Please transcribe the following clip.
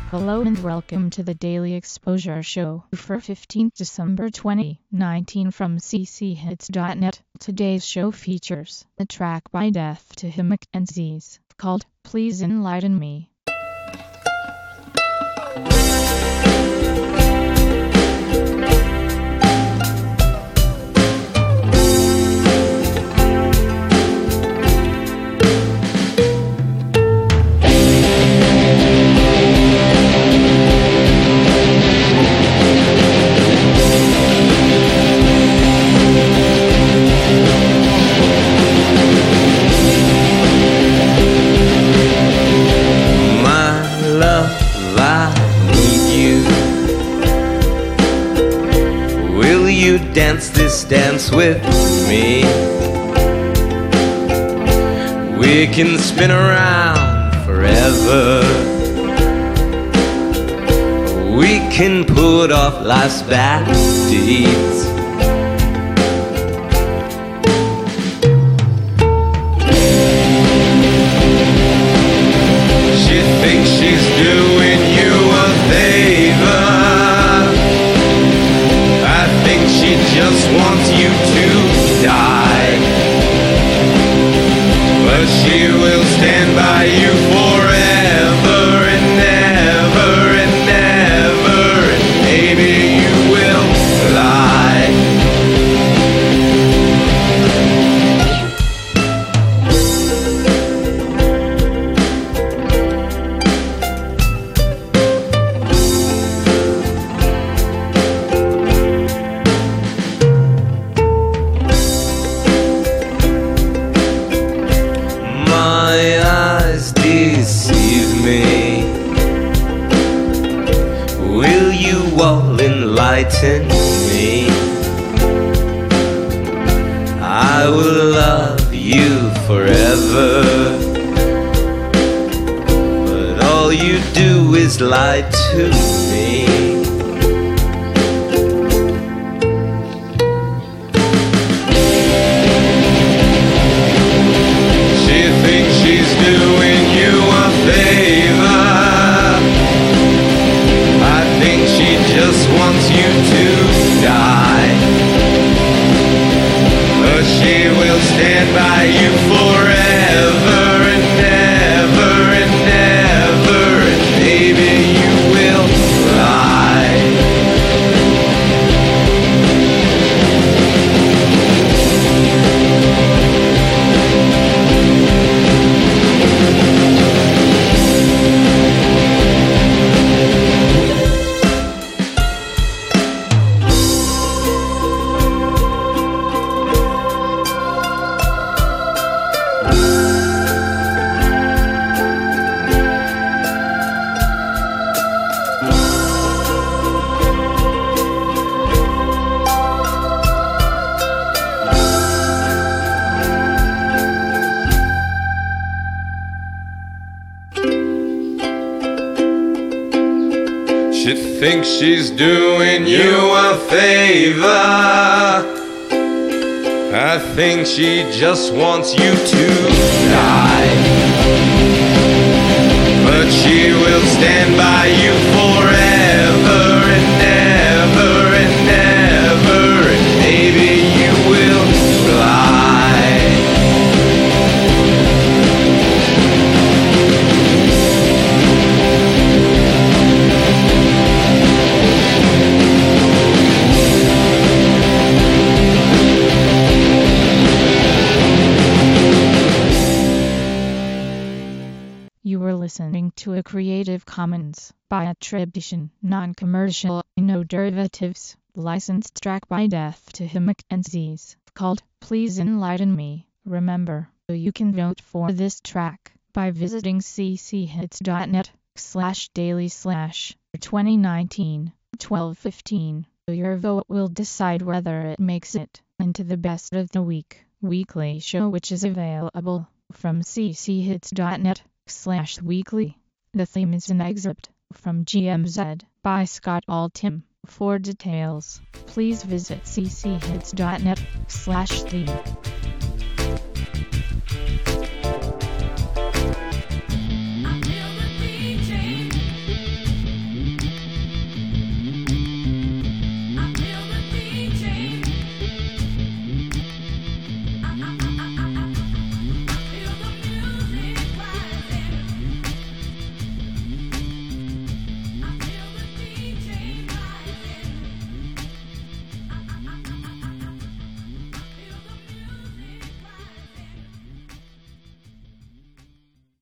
Hello and welcome to the Daily Exposure Show for 15th December 2019 from cchits.net. Today's show features a track by Death to Him McKenzie's called Please Enlighten Me. You dance this dance with me. We can spin around forever. We can put off life's bad deeds. She thinks she's doing you a favor. She just wants you to die, but she will stand by you forever and ever and ever, and maybe you will lie. Deceive me. Will you all enlighten me? I will love you forever, but all you do is lie to me. Wants you to die, but she will stand by you forever and ever and ever, and maybe you will lie. She thinks she's doing you a favor. I think she just wants you to die, but she will stand by you forever and ever and ever, and maybe you will fly. You were listening to a Creative Commons by attribution, non-commercial, no derivatives, licensed track by Death to Him McKenzie's called Please Enlighten Me. Remember, you can vote for this track by visiting cchits.net/daily/2019-1215. Your vote will decide whether it makes it into the Best of the Week weekly show, which is available from cchits.net/weekly. The theme is an excerpt from GMZ by Scott Altham. For details, please visit cchits.net/theme.